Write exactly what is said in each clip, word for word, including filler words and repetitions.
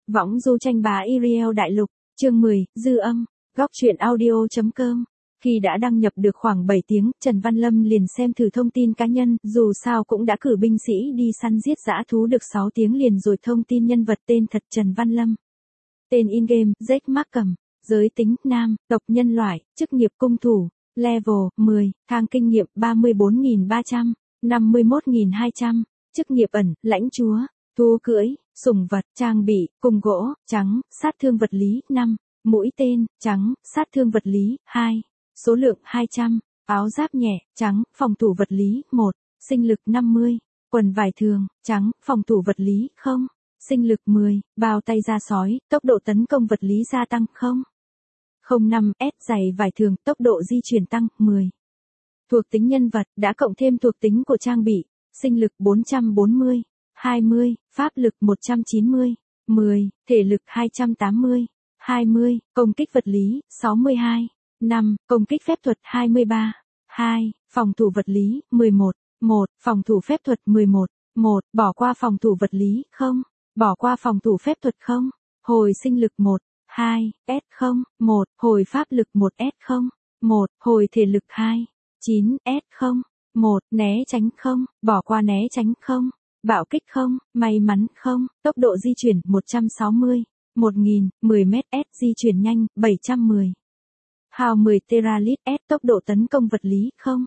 Võng du tranh bá Iriel Đại Lục, chương mười, dư âm, góc truyện audio.com. Khi đã đăng nhập được khoảng bảy tiếng, Trần Văn Lâm liền xem thử thông tin cá nhân, dù sao cũng đã cử binh sĩ đi săn giết dã thú được sáu tiếng liền rồi. Thông tin nhân vật: tên thật Trần Văn Lâm. Tên in-game: Jack Markham. Giới tính: nam, tộc nhân loại, chức nghiệp cung thủ, level mười, thang kinh nghiệm ba mươi bốn nghìn ba trăm, năm mươi mốt nghìn hai trăm, chức nghiệp ẩn, lãnh chúa, thú cưỡi, sủng vật, trang bị, cùng gỗ, trắng, sát thương vật lý, năm, mũi tên, trắng, sát thương vật lý, hai, số lượng hai trăm, áo giáp nhẹ, trắng, phòng thủ vật lý, một, sinh lực năm mươi, quần vải thường, trắng, phòng thủ vật lý, không, sinh lực mười, bao tay da sói, tốc độ tấn công vật lý gia tăng, không, không năm S, giày vải thường, tốc độ di chuyển tăng, mười. Thuộc tính nhân vật, đã cộng thêm thuộc tính của trang bị, sinh lực bốn trăm bốn mươi, hai mươi, pháp lực một trăm chín mươi, mười, thể lực hai trăm tám mươi, hai mươi, công kích vật lý, sáu mươi hai, năm, công kích phép thuật hai mươi ba, hai, phòng thủ vật lý, mười một, một, phòng thủ phép thuật mười một, một, bỏ qua phòng thủ vật lý, không, bỏ qua phòng thủ phép thuật không, hồi sinh lực một, hai, S không, một, hồi pháp lực một S không, một, hồi thể lực hai, chín, S không, một, né tránh không, bỏ qua né tránh không, bạo kích không, may mắn không, tốc độ di chuyển một trăm sáu mươi, một nghìn, mười mét S, di chuyển nhanh, bảy trăm mười. Hào mười teralit S, tốc độ tấn công vật lý không,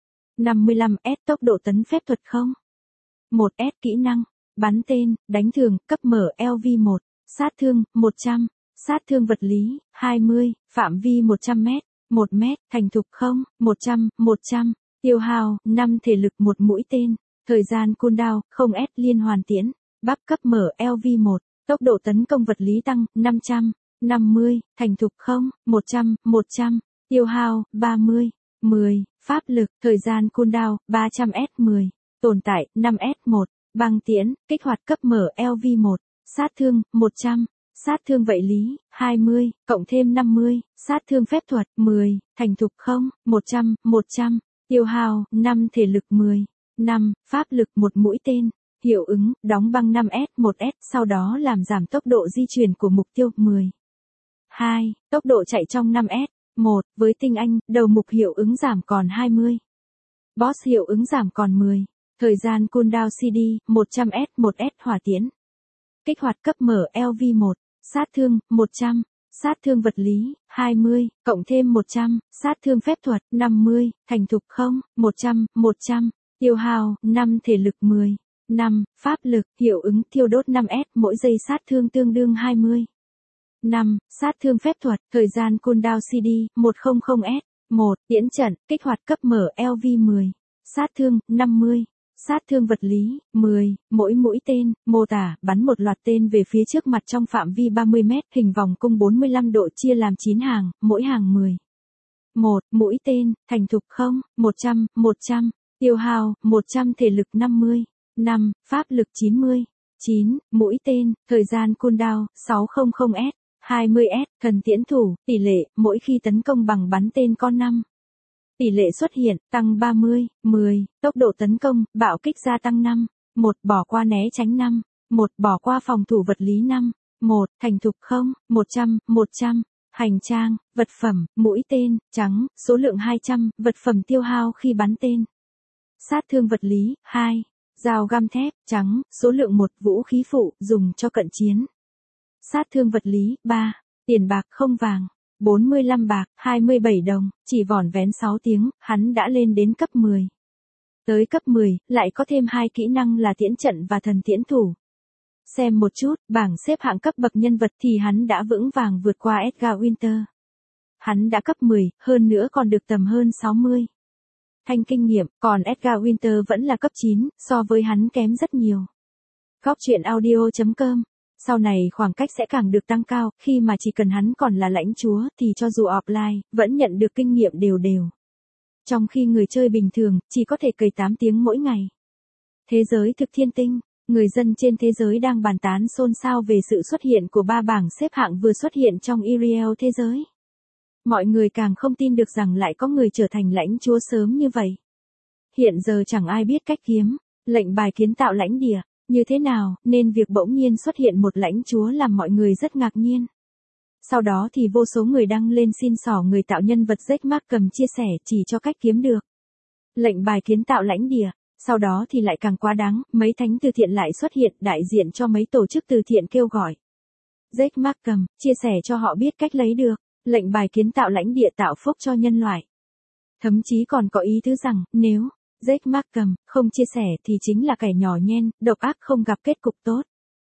năm mươi lăm S, tốc độ tấn phép thuật không, một S, kỹ năng, bắn tên, đánh thường, cấp mở L V một, sát thương, một trăm, sát thương vật lý, hai mươi, phạm vi một trăm mét, một mét, thành thục không, một trăm, một trăm, tiêu hao, năm thể lực một mũi tên, thời gian cooldown, không S, liên hoàn tiễn, bắp cấp mở L V một, tốc độ tấn công vật lý tăng, năm trăm, năm mươi, thành thục không, một trăm, một trăm, tiêu hao, ba mươi, mười, pháp lực, thời gian cooldown, ba trăm S mười, tồn tại, năm S một, băng tiễn, kích hoạt cấp mở L V một, sát thương, một trăm, sát thương vật lý, hai mươi, cộng thêm năm mươi, sát thương phép thuật, mười, thành thục không, một trăm, một trăm, tiêu hao, năm thể lực mười, năm, pháp lực một mũi tên, hiệu ứng, đóng băng năm S một S, sau đó làm giảm tốc độ di chuyển của mục tiêu, mười. hai, tốc độ chạy trong năm S, một, với tinh anh, đầu mục hiệu ứng giảm còn hai mươi. Boss hiệu ứng giảm còn mười. Thời gian cooldown C D, một trăm S một S hỏa tiễn. Kích hoạt cấp mở L V một, sát thương, một trăm, sát thương vật lý, hai mươi, cộng thêm một trăm, sát thương phép thuật, năm mươi, thành thục không, một trăm, một trăm, tiêu hao, năm thể lực mười, năm, pháp lực, hiệu ứng thiêu đốt năm S, mỗi giây sát thương tương đương hai mươi. năm, sát thương phép thuật, thời gian cooldown C D, một trăm S, một, tiễn trận, kích hoạt cấp mở L V mười, sát thương, năm mươi. Sát thương vật lý, mười, mỗi mũi tên, mô tả, bắn một loạt tên về phía trước mặt trong phạm vi ba mươi mét, hình vòng cung bốn mươi lăm độ chia làm chín hàng, mỗi hàng mười. một, mũi tên, thành thục không, một trăm, một trăm, tiêu hao, một trăm thể lực năm mươi, năm, pháp lực chín mươi, chín, mũi tên, thời gian cooldown, sáu trăm S, hai mươi S, thần tiễn thủ, tỷ lệ, mỗi khi tấn công bằng bắn tên con năm. Tỷ lệ xuất hiện, tăng ba mươi, mười, tốc độ tấn công, bạo kích gia tăng năm, một, bỏ qua né tránh năm, một, bỏ qua phòng thủ vật lý năm, một, thành thục không, một trăm, một trăm, hành trang, vật phẩm, mũi tên, trắng, số lượng hai trăm, vật phẩm tiêu hao khi bắn tên. Sát thương vật lý, hai, dao găm thép, trắng, số lượng một, vũ khí phụ, dùng cho cận chiến. Sát thương vật lý, ba, tiền bạc không vàng. bốn mươi lăm bạc, hai mươi bảy đồng, chỉ vỏn vẹn sáu tiếng, hắn đã lên đến cấp mười. Tới cấp mười, lại có thêm hai kỹ năng là tiễn trận và thần tiễn thủ. Xem một chút, bảng xếp hạng cấp bậc nhân vật thì hắn đã vững vàng vượt qua Edgar Winter. Hắn đã cấp mười, hơn nữa còn được tầm hơn sáu mươi. Thanh kinh nghiệm, còn Edgar Winter vẫn là cấp chín, so với hắn kém rất nhiều. Góc truyện audio.com. Sau này khoảng cách sẽ càng được tăng cao, khi mà chỉ cần hắn còn là lãnh chúa thì cho dù offline, vẫn nhận được kinh nghiệm đều đều. Trong khi người chơi bình thường, chỉ có thể cày tám tiếng mỗi ngày. Thế giới thực thiên tinh, người dân trên thế giới đang bàn tán xôn xao về sự xuất hiện của ba bảng xếp hạng vừa xuất hiện trong Iriel thế giới. Mọi người càng không tin được rằng lại có người trở thành lãnh chúa sớm như vậy. Hiện giờ chẳng ai biết cách kiếm lệnh bài kiến tạo lãnh địa. Như thế nào, nên việc bỗng nhiên xuất hiện một lãnh chúa làm mọi người rất ngạc nhiên. Sau đó thì vô số người đăng lên xin xỏ người tạo nhân vật Jack Markham chia sẻ chỉ cho cách kiếm được lệnh bài kiến tạo lãnh địa. Sau đó thì lại càng quá đáng, mấy thánh từ thiện lại xuất hiện đại diện cho mấy tổ chức từ thiện kêu gọi Jack Markham chia sẻ cho họ biết cách lấy được lệnh bài kiến tạo lãnh địa tạo phúc cho nhân loại. Thậm chí còn có ý tứ rằng, nếu Jack Markham không chia sẻ thì chính là kẻ nhỏ nhen, độc ác không gặp kết cục tốt.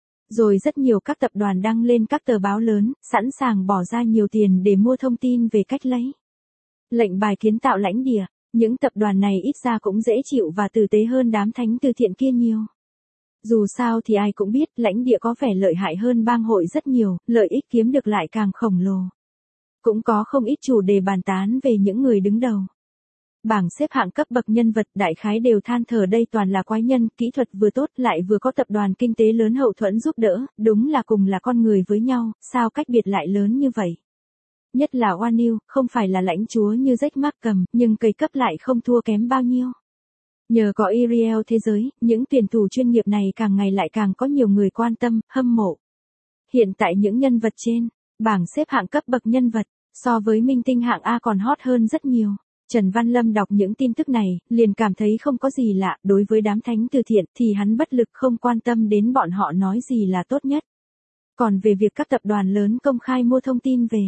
Rồi rất nhiều các tập đoàn đăng lên các tờ báo lớn, sẵn sàng bỏ ra nhiều tiền để mua thông tin về cách lấy lệnh bài kiến tạo lãnh địa. Những tập đoàn này ít ra cũng dễ chịu và tử tế hơn đám thánh từ thiện kia nhiều. Dù sao thì ai cũng biết lãnh địa có vẻ lợi hại hơn bang hội rất nhiều, lợi ích kiếm được lại càng khổng lồ. Cũng có không ít chủ đề bàn tán về những người đứng đầu bảng xếp hạng cấp bậc nhân vật, đại khái đều than thở đây toàn là quái nhân, kỹ thuật vừa tốt lại vừa có tập đoàn kinh tế lớn hậu thuẫn giúp đỡ, đúng là cùng là con người với nhau, sao cách biệt lại lớn như vậy. Nhất là O'Neill, không phải là lãnh chúa như Jack Markham, nhưng cây cấp lại không thua kém bao nhiêu. Nhờ có Ariel thế giới, những tuyển thủ chuyên nghiệp này càng ngày lại càng có nhiều người quan tâm, hâm mộ. Hiện tại những nhân vật trên bảng xếp hạng cấp bậc nhân vật, so với minh tinh hạng A còn hot hơn rất nhiều. Trần Văn Lâm đọc những tin tức này, liền cảm thấy không có gì lạ, đối với đám thánh từ thiện thì hắn bất lực không quan tâm đến bọn họ nói gì là tốt nhất. Còn về việc các tập đoàn lớn công khai mua thông tin về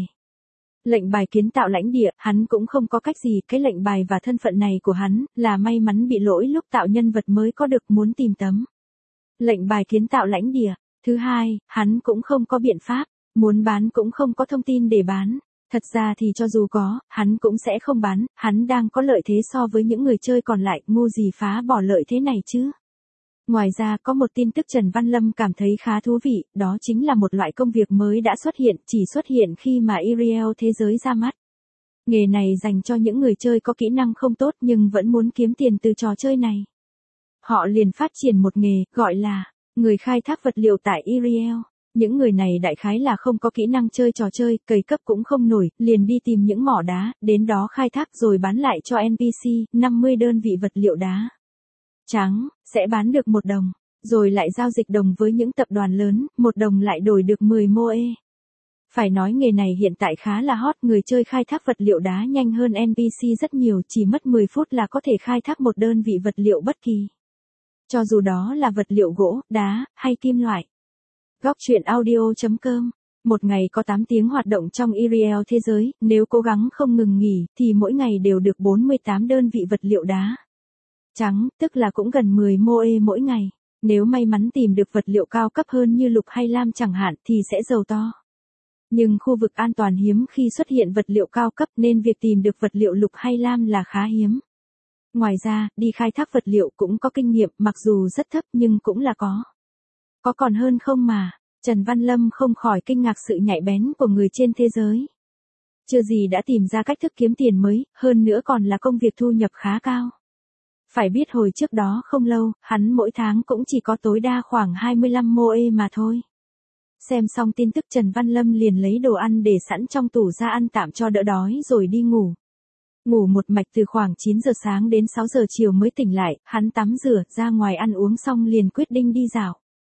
lệnh bài kiến tạo lãnh địa, hắn cũng không có cách gì, cái lệnh bài và thân phận này của hắn, là may mắn bị lỗi lúc tạo nhân vật mới có được muốn tìm tấm lệnh bài kiến tạo lãnh địa. Thứ hai, hắn cũng không có biện pháp, muốn bán cũng không có thông tin để bán. Thật ra thì cho dù có, hắn cũng sẽ không bán, hắn đang có lợi thế so với những người chơi còn lại, ngu gì phá bỏ lợi thế này chứ. Ngoài ra có một tin tức Trần Văn Lâm cảm thấy khá thú vị, đó chính là một loại công việc mới đã xuất hiện, chỉ xuất hiện khi mà Ariel thế giới ra mắt. Nghề này dành cho những người chơi có kỹ năng không tốt nhưng vẫn muốn kiếm tiền từ trò chơi này. Họ liền phát triển một nghề, gọi là người khai thác vật liệu tại Ariel. Những người này đại khái là không có kỹ năng chơi trò chơi, cày cấp cũng không nổi, liền đi tìm những mỏ đá, đến đó khai thác rồi bán lại cho en pê xê, năm mươi đơn vị vật liệu đá trắng, sẽ bán được một đồng, rồi lại giao dịch đồng với những tập đoàn lớn, một đồng lại đổi được mười mô e. Phải nói nghề này hiện tại khá là hot, người chơi khai thác vật liệu đá nhanh hơn en pê xê rất nhiều, chỉ mất mười phút là có thể khai thác một đơn vị vật liệu bất kỳ. Cho dù đó là vật liệu gỗ, đá, hay kim loại. Góc truyện audio chấm com. Một ngày có tám tiếng hoạt động trong Ariel thế giới, nếu cố gắng không ngừng nghỉ, thì mỗi ngày đều được bốn mươi tám đơn vị vật liệu đá trắng, tức là cũng gần mười mô e mỗi ngày. Nếu may mắn tìm được vật liệu cao cấp hơn như lục hay lam chẳng hạn thì sẽ giàu to. Nhưng khu vực an toàn hiếm khi xuất hiện vật liệu cao cấp nên việc tìm được vật liệu lục hay lam là khá hiếm. Ngoài ra, đi khai thác vật liệu cũng có kinh nghiệm, mặc dù rất thấp nhưng cũng là có. Có còn hơn không mà. Trần Văn Lâm không khỏi kinh ngạc sự nhạy bén của người trên thế giới. Chưa gì đã tìm ra cách thức kiếm tiền mới, hơn nữa còn là công việc thu nhập khá cao. Phải biết hồi trước đó không lâu, hắn mỗi tháng cũng chỉ có tối đa khoảng hai mươi lăm mô e mà thôi. Xem xong tin tức Trần Văn Lâm liền lấy đồ ăn để sẵn trong tủ ra ăn tạm cho đỡ đói rồi đi ngủ. Ngủ một mạch từ khoảng chín giờ sáng đến sáu giờ chiều mới tỉnh lại, hắn tắm rửa, ra ngoài ăn uống xong liền quyết định đi dạo.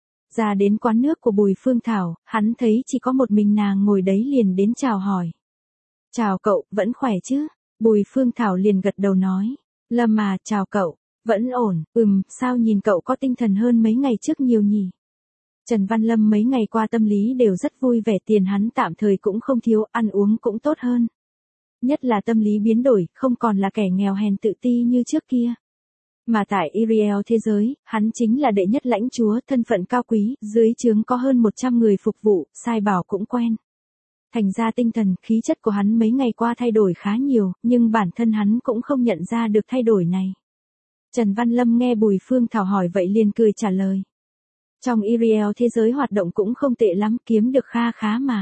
Ra đến quán nước của Bùi Phương Thảo, hắn thấy chỉ có một mình nàng ngồi đấy liền đến chào hỏi. Chào cậu, vẫn khỏe chứ? Bùi Phương Thảo liền gật đầu nói. Lâm à, chào cậu, vẫn ổn, ừm, sao nhìn cậu có tinh thần hơn mấy ngày trước nhiều nhỉ? Trần Văn Lâm mấy ngày qua tâm lý đều rất vui vẻ, tiền hắn tạm thời cũng không thiếu, ăn uống cũng tốt hơn. Nhất là tâm lý biến đổi, không còn là kẻ nghèo hèn tự ti như trước kia. Mà tại Ariel thế giới, hắn chính là đệ nhất lãnh chúa, thân phận cao quý, dưới trướng có hơn một trăm người phục vụ, sai bảo cũng quen. Thành ra tinh thần, khí chất của hắn mấy ngày qua thay đổi khá nhiều, nhưng bản thân hắn cũng không nhận ra được thay đổi này. Trần Văn Lâm nghe Bùi Phương Thảo hỏi vậy liền cười trả lời. Trong Ariel thế giới hoạt động cũng không tệ lắm, kiếm được kha khá mà.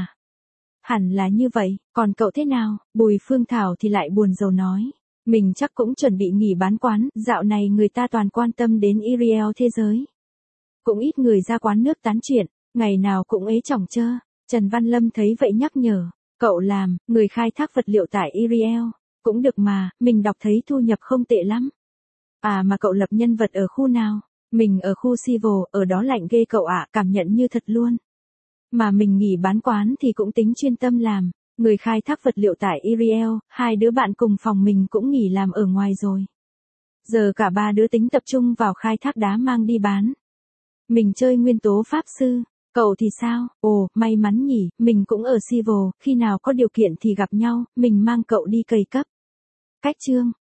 Hẳn là như vậy, còn cậu thế nào? Bùi Phương Thảo thì lại buồn rầu nói. Mình chắc cũng chuẩn bị nghỉ bán quán, dạo này người ta toàn quan tâm đến Ariel thế giới. Cũng ít người ra quán nước tán chuyện, ngày nào cũng ế chỏng chơ. Trần Văn Lâm thấy vậy nhắc nhở, cậu làm, người khai thác vật liệu tại Ariel, cũng được mà, mình đọc thấy thu nhập không tệ lắm. À mà cậu lập nhân vật ở khu nào? Mình ở khu Civil, ở đó lạnh ghê cậu ạ, cảm nhận như thật luôn. Mà mình nghỉ bán quán thì cũng tính chuyên tâm làm, người khai thác vật liệu tại Iriel, hai đứa bạn cùng phòng mình cũng nghỉ làm ở ngoài rồi. Giờ cả ba đứa tính tập trung vào khai thác đá mang đi bán. Mình chơi nguyên tố pháp sư, cậu thì sao? Ồ, may mắn nhỉ, mình cũng ở Civil, khi nào có điều kiện thì gặp nhau, mình mang cậu đi cày cấp. Cách chương